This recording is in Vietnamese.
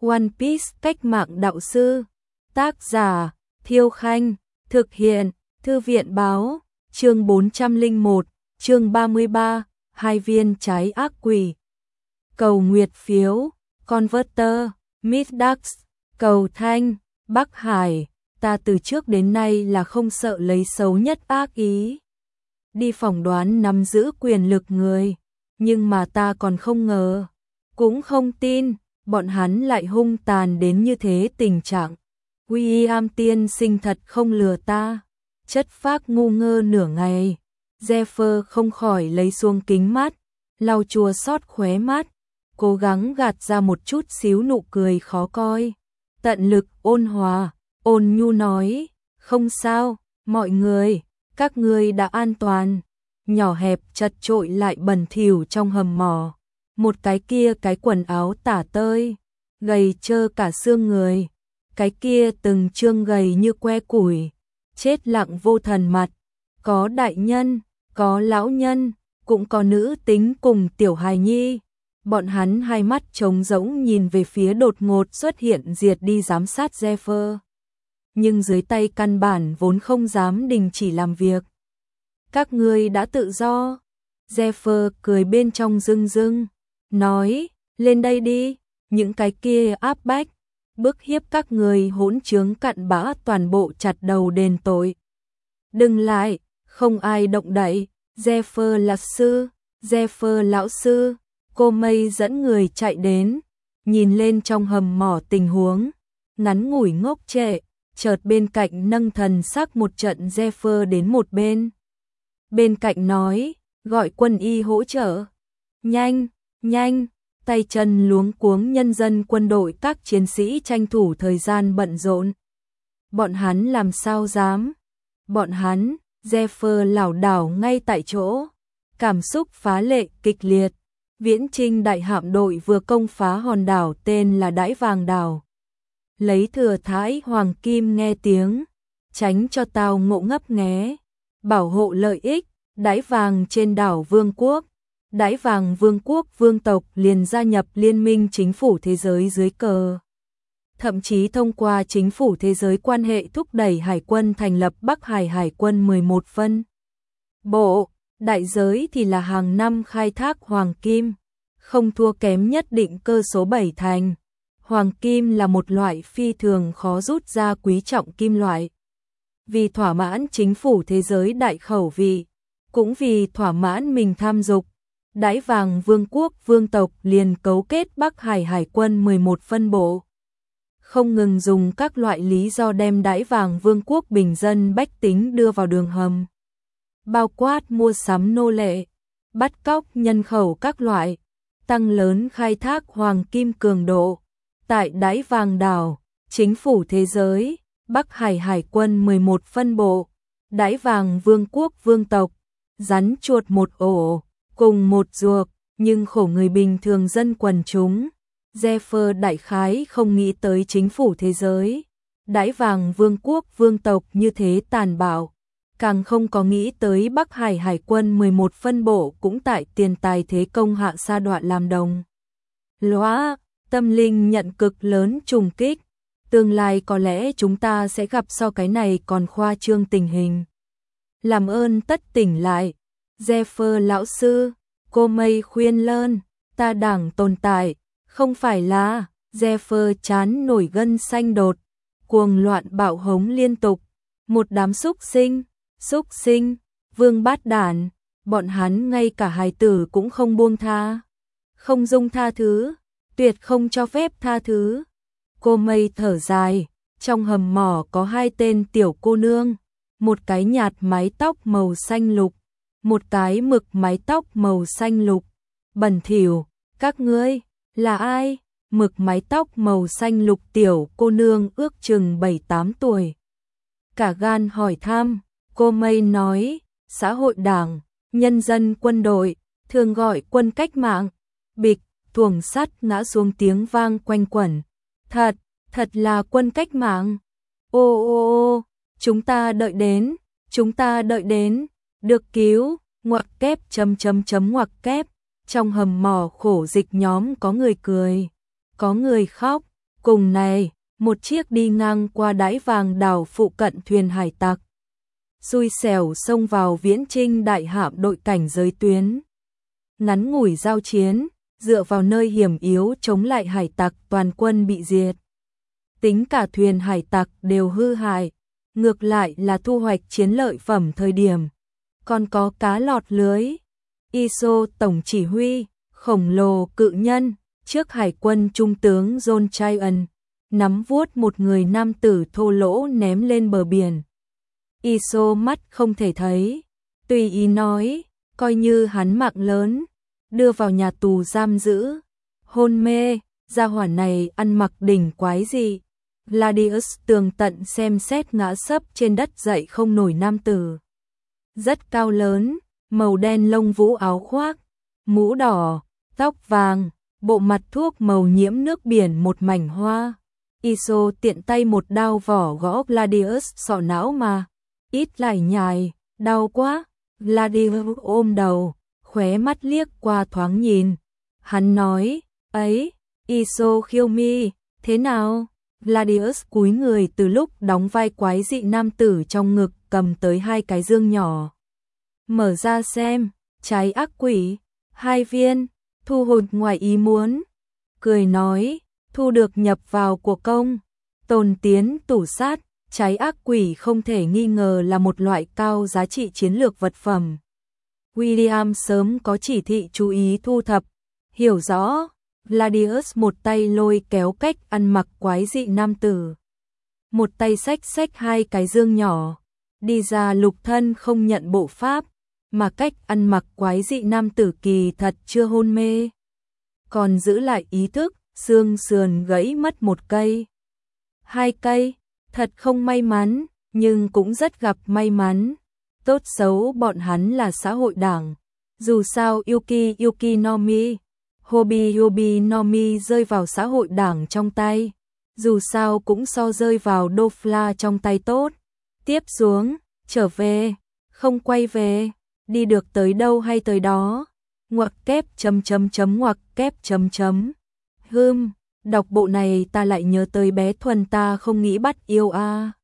One Piece cách mạng đạo sư. Tác giả Thiêu Khanh. Thực hiện Thư viện báo. Chương 401, chương 33, hai viên trái ác quỷ. Cầu nguyệt phiếu, Converter, Midax, cầu thanh, Bắc Hải, ta từ trước đến nay là không sợ lấy xấu nhất ác ý. Đi phỏng đoán nắm giữ quyền lực người, nhưng mà ta còn không ngờ, cũng không tin, bọn hắn lại hung tàn đến như thế tình trạng. William tiên sinh thật không lừa ta. Chất phác ngu ngơ nửa ngày, Zephyr không khỏi lấy xuống kính mắt, lau chùa xót khóe mắt, cố gắng gạt ra một chút xíu nụ cười khó coi. Tận lực ôn hòa, ôn nhu nói, không sao, mọi người, các ngươi đã an toàn. Nhỏ hẹp chật trội lại bẩn thỉu trong hầm mỏ, một cái kia cái quần áo tả tơi, gầy trơ cả xương người, cái kia từng trương gầy như que củi, chết lặng vô thần mặt, có đại nhân, có lão nhân, cũng có nữ tính cùng tiểu hài nhi. Bọn hắn hai mắt trống rỗng nhìn về phía đột ngột xuất hiện diệt đi giám sát Zephyr. Nhưng dưới tay căn bản vốn không dám đình chỉ làm việc. Các ngươi đã tự do. Zephyr cười bên trong rưng rưng, nói, lên đây đi, những cái kia áp bách, bức hiếp các người hỗn trướng cặn bã toàn bộ chặt đầu đền tội. Đừng lại, không ai động đậy. Zephyr là sư, Zephyr lão sư. Cô Mây dẫn người chạy đến, nhìn lên trong hầm mỏ tình huống, ngắn ngủi ngốc trệ, chợt bên cạnh nâng thần sắc một trận. Zephyr đến một bên. Bên cạnh nói, gọi quân y hỗ trợ. Nhanh, nhanh, tay chân luống cuống nhân dân quân đội các chiến sĩ tranh thủ thời gian bận rộn. Bọn hắn làm sao dám? Bọn hắn, Zephyr lảo đảo ngay tại chỗ, cảm xúc phá lệ kịch liệt. Viễn Trinh đại hạm đội vừa công phá hòn đảo tên là Đãi Vàng Đảo. Lấy thừa Thái Hoàng Kim nghe tiếng, tránh cho tao ngộ ngấp nghé, bảo hộ lợi ích, Đãi Vàng trên đảo Vương quốc. Đãi Vàng Vương quốc vương tộc liền gia nhập Liên minh Chính phủ Thế giới dưới cờ. Thậm chí thông qua Chính phủ Thế giới quan hệ thúc đẩy Hải quân thành lập Bắc Hải Hải quân 11 phân bộ. Đại giới thì là hàng năm khai thác hoàng kim, không thua kém nhất định cơ số 7 thành. Hoàng kim là một loại phi thường khó rút ra quý trọng kim loại. Vì thỏa mãn Chính phủ Thế giới đại khẩu vị, cũng vì thỏa mãn mình tham dục, Đãi Vàng Vương quốc vương tộc liền cấu kết Bắc Hải Hải quân 11 phân bộ. Không ngừng dùng các loại lý do đem Đãi Vàng Vương quốc bình dân bách tính đưa vào đường hầm. Bao quát mua sắm nô lệ, bắt cóc nhân khẩu các loại, tăng lớn khai thác hoàng kim cường độ. Tại Đãi Vàng Đảo, Chính phủ Thế giới, Bắc Hải Hải quân 11 phân bộ, Đãi Vàng Vương quốc vương tộc, rắn chuột một ổ, cùng một ruột, nhưng khổ người bình thường dân quần chúng. Zephyr đại khái không nghĩ tới Chính phủ Thế giới, Đãi Vàng Vương quốc vương tộc như thế tàn bạo. Càng không có nghĩ tới Bắc Hải Hải quân 11 phân bộ cũng tại tiền tài thế công hạ sa đoạn làm đồng. Lóa, tâm linh nhận cực lớn trùng kích. Tương lai có lẽ chúng ta sẽ gặp so cái này còn khoa trương tình hình. Làm ơn tất tỉnh lại. Zephyr lão sư, cô Mây khuyên lơn, ta đảng tồn tại, không phải là. Zephyr chán nổi gân xanh đột, cuồng loạn bạo hống liên tục. Một đám xúc sinh, vương bát đản, bọn hắn ngay cả hài tử cũng không buông tha. Không dung tha thứ, tuyệt không cho phép tha thứ. Cô Mây thở dài, trong hầm mỏ có hai tên tiểu cô nương, một cái nhạt mái tóc màu xanh lục, một cái mực mái tóc màu xanh lục. Bẩn thỉu, các ngươi, là ai? Mực mái tóc màu xanh lục tiểu cô nương ước chừng 7-8 tuổi. Cả gan hỏi thăm. Cô Mây nói, xã hội đảng, nhân dân quân đội, thường gọi quân cách mạng. Bịch, thuồng sắt ngã xuống tiếng vang quanh quẩn. Thật là quân cách mạng. Ô, chúng ta đợi đến, được cứu, ngoặc kép ngoặc kép. Trong hầm mỏ khổ dịch nhóm có người cười, có người khóc, Cùng này, một chiếc đi ngang qua đáy vàng đảo phụ cận thuyền hải tặc. Xui xẻo xông vào Viễn Trinh đại hạm đội cảnh giới tuyến. Ngắn ngủi giao chiến, dựa vào nơi hiểm yếu chống lại hải tặc toàn quân bị diệt. Tính cả thuyền hải tặc đều hư hại, ngược lại là thu hoạch chiến lợi phẩm thời điểm. Còn có cá lọt lưới. ISO tổng chỉ huy, khổng lồ cự nhân, trước hải quân trung tướng John Tryon, nắm vuốt một người nam tử thô lỗ ném lên bờ biển. ISO mắt không thể thấy, tùy ý nói, coi như hắn mạng lớn, đưa vào nhà tù giam giữ. Hôn mê, gia hỏa này ăn mặc đỉnh quái gì. Gladius tường tận xem xét ngã sấp trên đất dậy không nổi nam tử. Rất cao lớn, màu đen lông vũ áo khoác, mũ đỏ, tóc vàng, bộ mặt thuốc màu nhiễm nước biển một mảnh hoa. ISO tiện tay một đao vỏ gõ Gladius sọ não mà. Ít lại nhài, đau quá. Gladius ôm đầu, khóe mắt liếc qua thoáng nhìn. Hắn nói, ấy, ISO khiêu mi, thế nào? Gladius cúi người từ lúc đóng vai quái dị nam tử trong ngực cầm tới 2 cái dương nhỏ. Mở ra xem, trái ác quỷ, 2 viên, thu hồi ngoài ý muốn. Cười nói, thu được nhập vào của công, tồn tiến tủ sát, trái ác quỷ không thể nghi ngờ là một loại cao giá trị chiến lược vật phẩm. William sớm có chỉ thị chú ý thu thập, hiểu rõ. Gladius một tay lôi kéo cách ăn mặc quái dị nam tử, một tay xách 2 cái dương nhỏ, đi ra lục thân không nhận bộ pháp, mà cách ăn mặc quái dị nam tử kỳ thật chưa hôn mê, còn giữ lại ý thức, xương sườn gãy mất 1 cây. 2 cây, thật không may mắn, nhưng cũng rất gặp may mắn. Tốt xấu bọn hắn là xã hội đảng, dù sao Yuki no Mi, Hobi no Mi rơi vào xã hội đảng trong tay, dù sao cũng so rơi vào Dofla trong tay tốt. Tiếp xuống, trở về, không quay về, đi được tới đâu hay tới đó. Ngoặc kép ngoặc kép đọc bộ này ta lại nhớ tới bé Thuần ta không nghĩ bắt yêu a.